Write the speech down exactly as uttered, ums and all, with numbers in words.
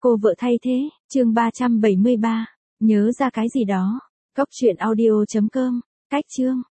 Cô vợ thay thế, chương ba trăm bảy mươi ba. Nhớ ra cái gì đó. Cốc truyện audio chấm com. Cách chương.